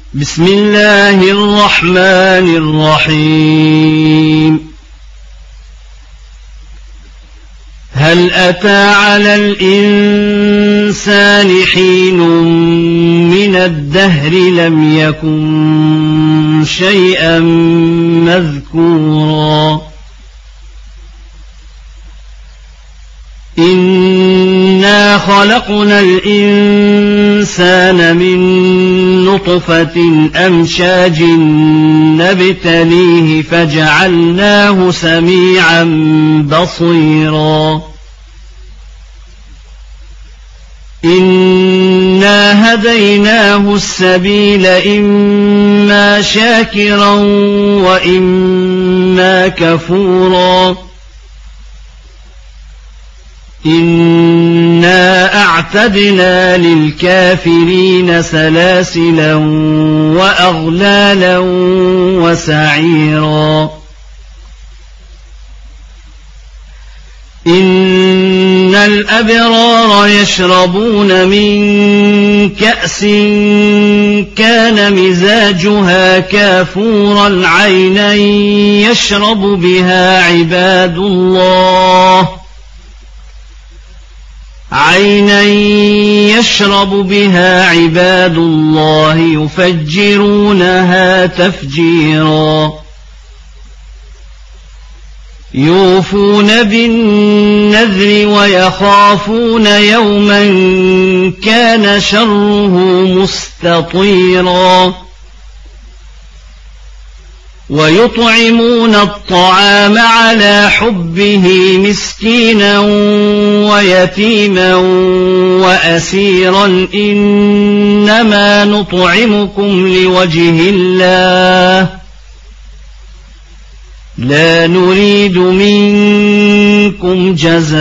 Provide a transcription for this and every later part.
بسم الله الرحمن الرحيم. هل أتى على الإنسان حين من الدهر لم يكن شيئا مذكورا إنا خلقنا الإنسان من نطفة أمشاج نبتليه فجعلناه سميعا بصيرا إنا هديناه السبيل إما شاكرا وإما كفورا إنا أعتدنا للكافرين سلاسلا وأغلالا وسعيرا إن الأبرار يشربون من كأس كان مزاجها كافورا عينا يشرب بها عباد الله يفجرونها تفجيرا يوفون بالنذر ويخافون يوما كان شره مستطيرا ويطعمون الطعام على حبه مسكينا ويتيما وأسيرا إنما نطعمكم لوجه الله لا نريد منكم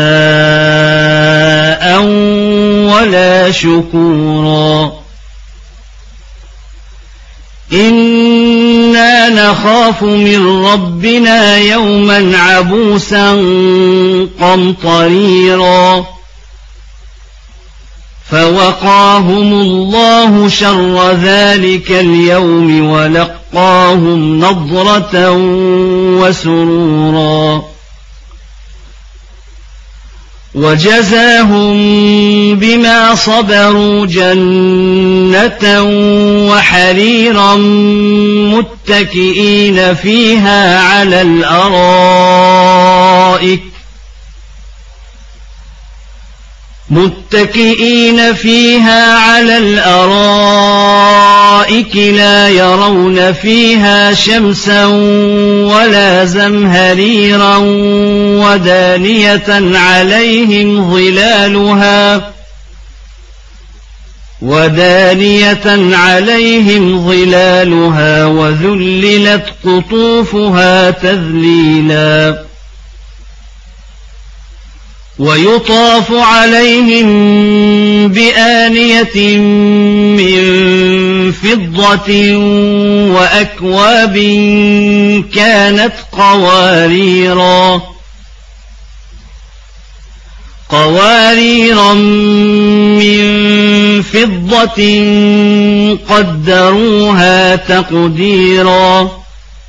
جزاء ولا شكورا إنا نخاف من ربنا يوما عبوسا قمطريرا فوقاهم الله شر ذلك اليوم ولقاهم نضرة وسرورا وجزاهم بما صبروا جنة وحريرا متكئين فيها على الأرائك لا يرون فيها شمسا ولا زمهريرا ودانية عليهم ظلالها وذللت قطوفها تذليلا ويطاف عليهم بآنية من فضة وأكواب كانت قواريرا من فضة قدروها تقديرا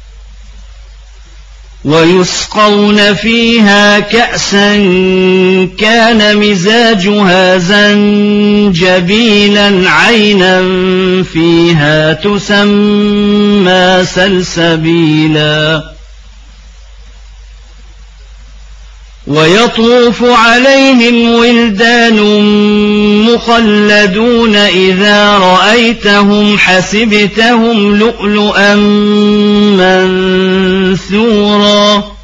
ويسقون فيها كأسا كان مزاجها زنجبيلا عينا فيها تسمى سلسبيلا ويطوف عليهم ولدان مخلدون إذا رأيتهم حسبتهم لؤلؤا منثورا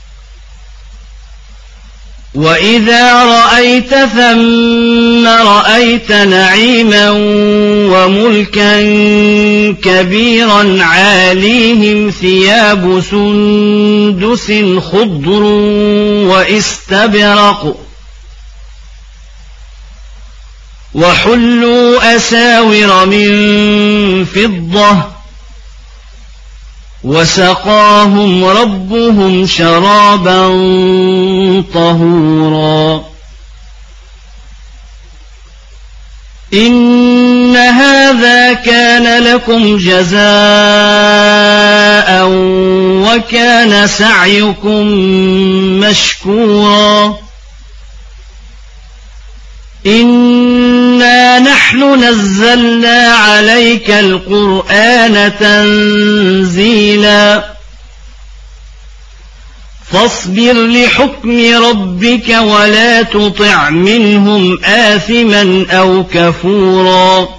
وإذا رأيت ثم رأيت نعيما وملكا كبيرا عاليهم ثياب سندس خضر واستبرق وحلوا أساور من فضة وسقاهم ربهم شرابا طهورا إن هذا كان لكم جزاء وكان سعيكم مشكورا إنا نحن نزلنا عليك القرآن تنزيلا فاصبر لحكم ربك ولا تطع منهم آثما أو كفورا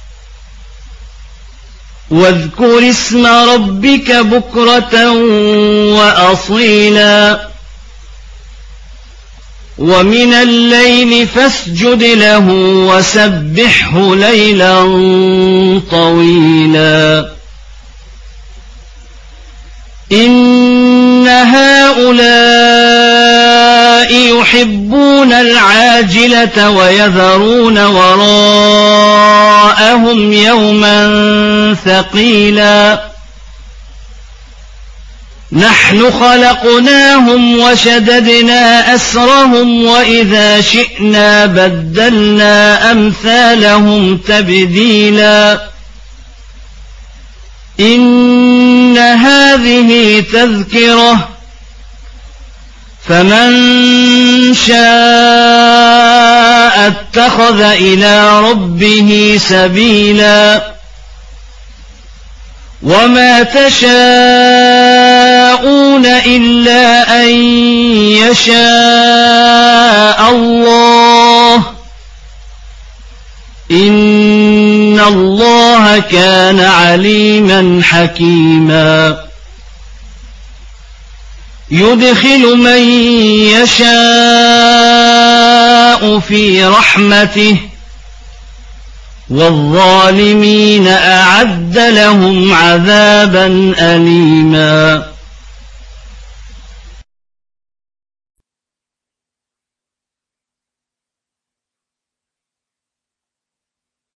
واذكر اسم ربك بكرة وأصيلا ومن الليل فاسجد له وسبحه ليلا طويلا إن هؤلاء يحبون العاجلة ويذرون وراءهم يوما ثقيلا نحن خلقناهم وشددنا أسرهم وإذا شئنا بدلنا أمثالهم تبديلا إن هذه تذكرة فمن شاء اتخذ إلى ربه سبيلا وما تشاءون إلا أن يشاء الله إن الله كان عليما حكيما يدخل من يشاء في رحمته والظالمين أعد لهم عذابا أليما